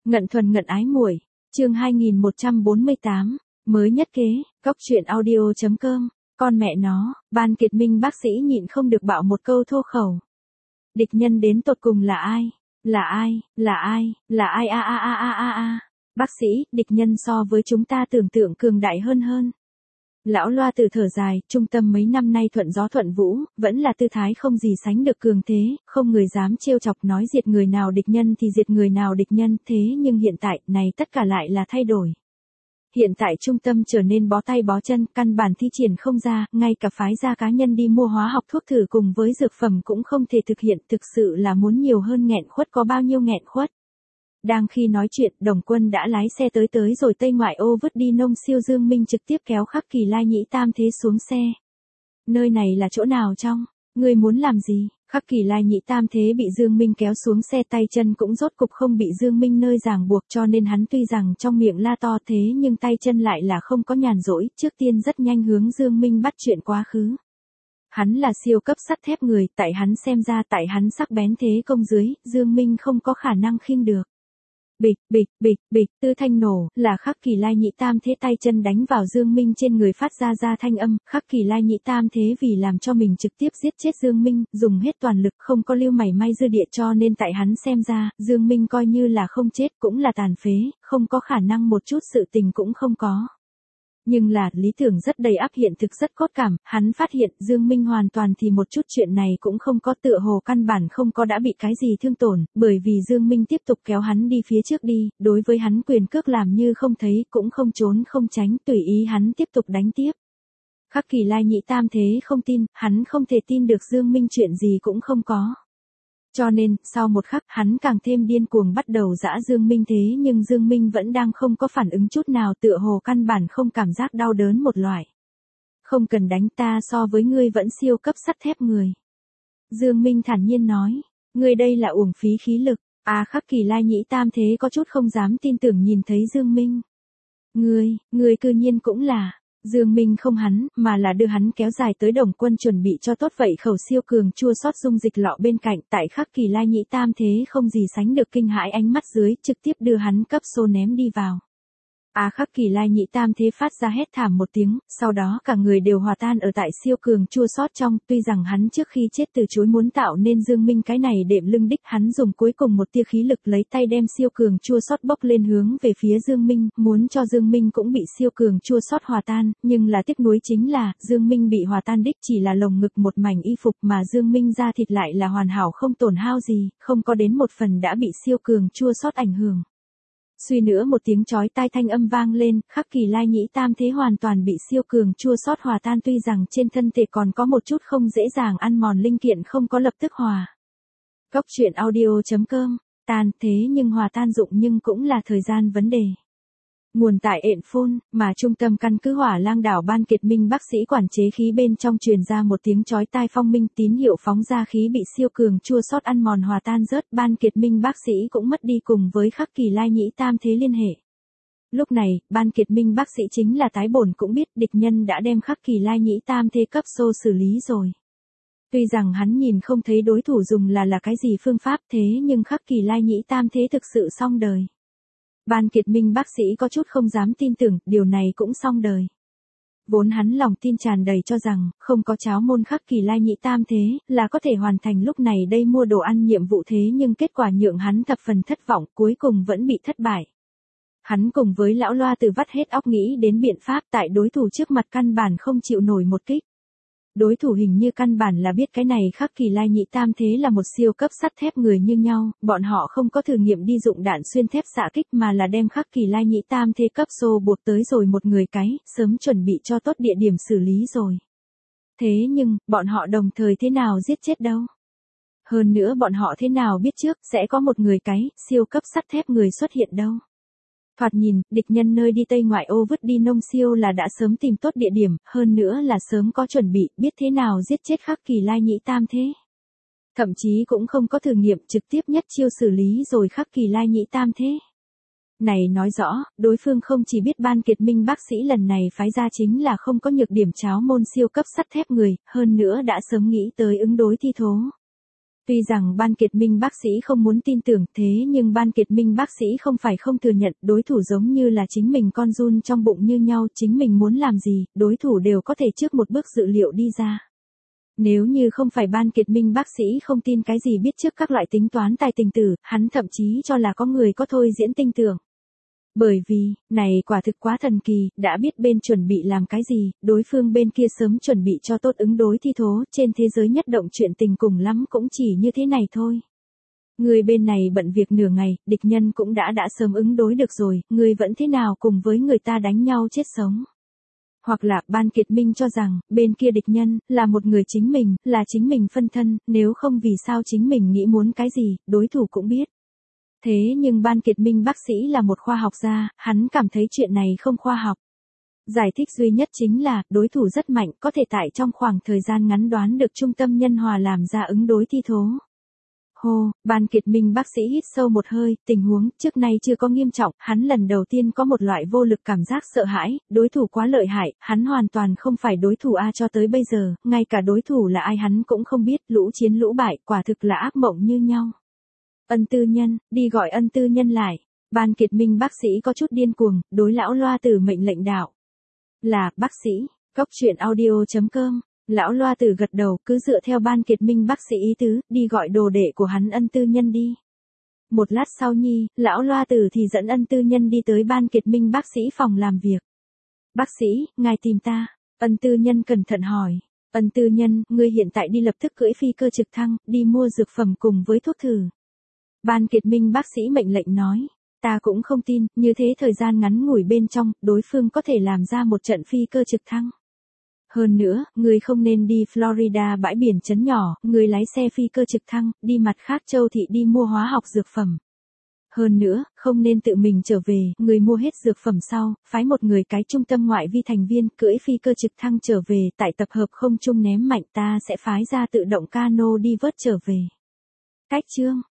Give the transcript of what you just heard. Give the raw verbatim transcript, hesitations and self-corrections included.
Ngận thuần ngận ái muội, chương hai nghìn một trăm bốn mươi tám, mới nhất kế, cóc truyện audio chấm com, con mẹ nó, Ban Kiệt Minh bác sĩ nhịn không được bạo một câu thô khẩu. Địch nhân đến tột cùng là ai? Là ai? Là ai? Là ai a a a a a a. Bác sĩ, địch nhân so với chúng ta tưởng tượng cường đại hơn hơn. Lão Loa từ thở dài, trung tâm mấy năm nay thuận gió thuận vũ, vẫn là tư thái không gì sánh được cường thế, không người dám trêu chọc nói diệt người nào địch nhân thì diệt người nào địch nhân, thế nhưng hiện tại, này tất cả lại là thay đổi. Hiện tại trung tâm trở nên bó tay bó chân, căn bản thi triển không ra, ngay cả phái gia cá nhân đi mua hóa học thuốc thử cùng với dược phẩm cũng không thể thực hiện, thực sự là muốn nhiều hơn nghẹn khuất có bao nhiêu nghẹn khuất. Đang khi nói chuyện, Đồng Quân đã lái xe tới tới rồi Tây Ngoại ô vứt đi Nông Siêu Dương Minh trực tiếp kéo Khắc Kỳ Lai Nhĩ Tam Thế xuống xe. Nơi này là chỗ nào trong? Ngươi muốn làm gì? Khắc Kỳ Lai Nhĩ Tam Thế bị Dương Minh kéo xuống xe, tay chân cũng rốt cục không bị Dương Minh nơi ràng buộc, cho nên hắn tuy rằng trong miệng la to thế nhưng tay chân lại là không có nhàn rỗi, trước tiên rất nhanh hướng Dương Minh bắt chuyện quá khứ. Hắn là siêu cấp sắt thép người, tại hắn xem ra tại hắn sắc bén thế công dưới, Dương Minh không có khả năng khinh được. Bịch, bịch, bịch, bịch, tư thanh nổ, là Khắc Kỳ Lai Nhĩ Tam Thế tay chân đánh vào Dương Minh trên người phát ra ra thanh âm, Khắc Kỳ Lai Nhĩ Tam Thế vì làm cho mình trực tiếp giết chết Dương Minh, dùng hết toàn lực không có lưu mảy may dư địa, cho nên tại hắn xem ra, Dương Minh coi như là không chết cũng là tàn phế, không có khả năng một chút sự tình cũng không có. Nhưng là, lý tưởng rất đầy áp hiện thực rất cốt cảm, hắn phát hiện Dương Minh hoàn toàn thì một chút chuyện này cũng không có, tựa hồ căn bản không có đã bị cái gì thương tổn, bởi vì Dương Minh tiếp tục kéo hắn đi phía trước đi, đối với hắn quyền cước làm như không thấy, cũng không trốn không tránh, tùy ý hắn tiếp tục đánh tiếp. Khắc Kỳ Lai Nhĩ Tam Thế không tin, hắn không thể tin được Dương Minh chuyện gì cũng không có. Cho nên, sau một khắc, hắn càng thêm điên cuồng bắt đầu dã Dương Minh thế nhưng Dương Minh vẫn đang không có phản ứng chút nào, tựa hồ căn bản không cảm giác đau đớn một loại. Không cần đánh, ta so với ngươi vẫn siêu cấp sắt thép người. Dương Minh thản nhiên nói, ngươi đây là uổng phí khí lực. À, Khắc Kỳ Lai Nhĩ Tam Thế có chút không dám tin tưởng nhìn thấy Dương Minh. Ngươi, ngươi cư nhiên cũng là... Dương Minh không hắn, mà là đưa hắn kéo dài tới Đồng Quân chuẩn bị cho tốt vậy khẩu siêu cường chua xót dung dịch lọ bên cạnh, tại Khắc Kỳ Lai Nhĩ Tam Thế không gì sánh được kinh hãi ánh mắt dưới, trực tiếp đưa hắn cấp xô ném đi vào. À, Khắc Kỳ Lai Nhĩ Tam Thế phát ra hét thảm một tiếng, sau đó cả người đều hòa tan ở tại siêu cường chua xót trong, tuy rằng hắn trước khi chết từ chối muốn tạo nên Dương Minh cái này đệm lưng đích, hắn dùng cuối cùng một tia khí lực lấy tay đem siêu cường chua xót bốc lên hướng về phía Dương Minh, muốn cho Dương Minh cũng bị siêu cường chua xót hòa tan, nhưng là tiếc nuối chính là, Dương Minh bị hòa tan đích chỉ là lồng ngực một mảnh y phục mà Dương Minh da thịt lại là hoàn hảo không tổn hao gì, không có đến một phần đã bị siêu cường chua xót ảnh hưởng. Suy nữa một tiếng chói tai thanh âm vang lên, Khắc Kỳ Lai Nhĩ Tam Thế hoàn toàn bị siêu cường chua xót hòa tan, tuy rằng trên thân thể còn có một chút không dễ dàng ăn mòn linh kiện không có lập tức hòa. Cóc truyện audio chấm com, tan thế nhưng hòa tan dụng nhưng cũng là thời gian vấn đề. Nguồn tại ện phone, mà trung tâm căn cứ Hỏa Lang đảo Ban Kiệt Minh bác sĩ quản chế khí bên trong truyền ra một tiếng chói tai phong minh, tín hiệu phóng ra khí bị siêu cường chua xót ăn mòn hòa tan rớt, Ban Kiệt Minh bác sĩ cũng mất đi cùng với Khắc Kỳ Lai Nhĩ Tam Thế liên hệ. Lúc này, Ban Kiệt Minh bác sĩ chính là tái bổn cũng biết địch nhân đã đem Khắc Kỳ Lai Nhĩ Tam Thế cấp xô xử lý rồi. Tuy rằng hắn nhìn không thấy đối thủ dùng là là cái gì phương pháp thế nhưng Khắc Kỳ Lai Nhĩ Tam Thế thực sự xong đời. Ban Kiệt Minh bác sĩ có chút không dám tin tưởng, điều này cũng xong đời. Vốn hắn lòng tin tràn đầy cho rằng, không có cháo môn Khắc Kỳ Lai Nhĩ Tam Thế, là có thể hoàn thành lúc này đây mua đồ ăn nhiệm vụ thế nhưng kết quả nhượng hắn thập phần thất vọng, cuối cùng vẫn bị thất bại. Hắn cùng với lão Loa từ vắt hết óc nghĩ đến biện pháp tại đối thủ trước mặt căn bản không chịu nổi một kích. Đối thủ hình như căn bản là biết cái này Khắc Kỳ Lai Nhĩ Tam Thế là một siêu cấp sắt thép người như nhau, bọn họ không có thử nghiệm đi dụng đạn xuyên thép xạ kích mà là đem Khắc Kỳ Lai Nhĩ Tam Thế cấp xô buộc tới rồi một người cái, sớm chuẩn bị cho tốt địa điểm xử lý rồi. Thế nhưng, bọn họ đồng thời thế nào giết chết đâu? Hơn nữa bọn họ thế nào biết trước sẽ có một người cái, siêu cấp sắt thép người xuất hiện đâu? Thoạt nhìn, địch nhân nơi đi Tây Ngoại ô vứt đi Nông Siêu là đã sớm tìm tốt địa điểm, hơn nữa là sớm có chuẩn bị, biết thế nào giết chết Khắc Kỳ Lai Nhĩ Tam Thế. Thậm chí cũng không có thử nghiệm, trực tiếp nhất chiêu xử lý rồi Khắc Kỳ Lai Nhĩ Tam Thế. Này nói rõ, đối phương không chỉ biết Ban Kiệt Minh bác sĩ lần này phái ra chính là không có nhược điểm cháo môn siêu cấp sắt thép người, hơn nữa đã sớm nghĩ tới ứng đối thi thố. Tuy rằng Ban Kiệt Minh bác sĩ không muốn tin tưởng thế nhưng Ban Kiệt Minh bác sĩ không phải không thừa nhận đối thủ giống như là chính mình con giun trong bụng như nhau, chính mình muốn làm gì, đối thủ đều có thể trước một bước dự liệu đi ra. Nếu như không phải Ban Kiệt Minh bác sĩ không tin cái gì biết trước các loại tính toán tài tình tử, hắn thậm chí cho là có người có thôi diễn tinh tưởng. Bởi vì, này quả thực quá thần kỳ, đã biết bên chuẩn bị làm cái gì, đối phương bên kia sớm chuẩn bị cho tốt ứng đối thi thố, trên thế giới nhất động chuyện tình cùng lắm cũng chỉ như thế này thôi. Người bên này bận việc nửa ngày, địch nhân cũng đã đã sớm ứng đối được rồi, người vẫn thế nào cùng với người ta đánh nhau chết sống. Hoặc là Ban Kiệt Minh cho rằng, bên kia địch nhân, là một người chính mình, là chính mình phân thân, nếu không vì sao chính mình nghĩ muốn cái gì, đối thủ cũng biết. Thế nhưng Ban Kiệt Minh bác sĩ là một khoa học gia, hắn cảm thấy chuyện này không khoa học. Giải thích duy nhất chính là, đối thủ rất mạnh, có thể tại trong khoảng thời gian ngắn đoán được trung tâm nhân hòa làm ra ứng đối thi thố. Hô, Ban Kiệt Minh bác sĩ hít sâu một hơi, tình huống trước nay chưa có nghiêm trọng, hắn lần đầu tiên có một loại vô lực cảm giác sợ hãi, đối thủ quá lợi hại, hắn hoàn toàn không phải đối thủ A cho tới bây giờ, ngay cả đối thủ là ai hắn cũng không biết, lũ chiến lũ bại, quả thực là ác mộng như nhau. Ân Tư Nhân, đi gọi Ân Tư Nhân lại. Ban Kiệt Minh bác sĩ có chút điên cuồng, đối lão Loa Tử mệnh lệnh đạo. Là, bác sĩ, cốc truyện audio chấm com. Lão Loa Tử gật đầu, cứ dựa theo Ban Kiệt Minh bác sĩ ý tứ, đi gọi đồ đệ của hắn Ân Tư Nhân đi. Một lát sau nhi, lão Loa Tử thì dẫn Ân Tư Nhân đi tới Ban Kiệt Minh bác sĩ phòng làm việc. Bác sĩ, ngài tìm ta. Ân Tư Nhân cẩn thận hỏi. Ân Tư Nhân, ngươi hiện tại đi lập tức cưỡi phi cơ trực thăng, đi mua dược phẩm cùng với thuốc thử. Ban Kiệt Minh bác sĩ mệnh lệnh nói. Ta cũng không tin, như thế thời gian ngắn ngủi bên trong, đối phương có thể làm ra một trận phi cơ trực thăng. Hơn nữa, người không nên đi Florida bãi biển trấn nhỏ, người lái xe phi cơ trực thăng, đi mặt khác châu thị đi mua hóa học dược phẩm. Hơn nữa, không nên tự mình trở về, người mua hết dược phẩm sau, phái một người cái trung tâm ngoại vi thành viên cưỡi phi cơ trực thăng trở về, tại tập hợp không trung ném mạnh ta sẽ phái ra tự động cano đi vớt trở về. Cách chương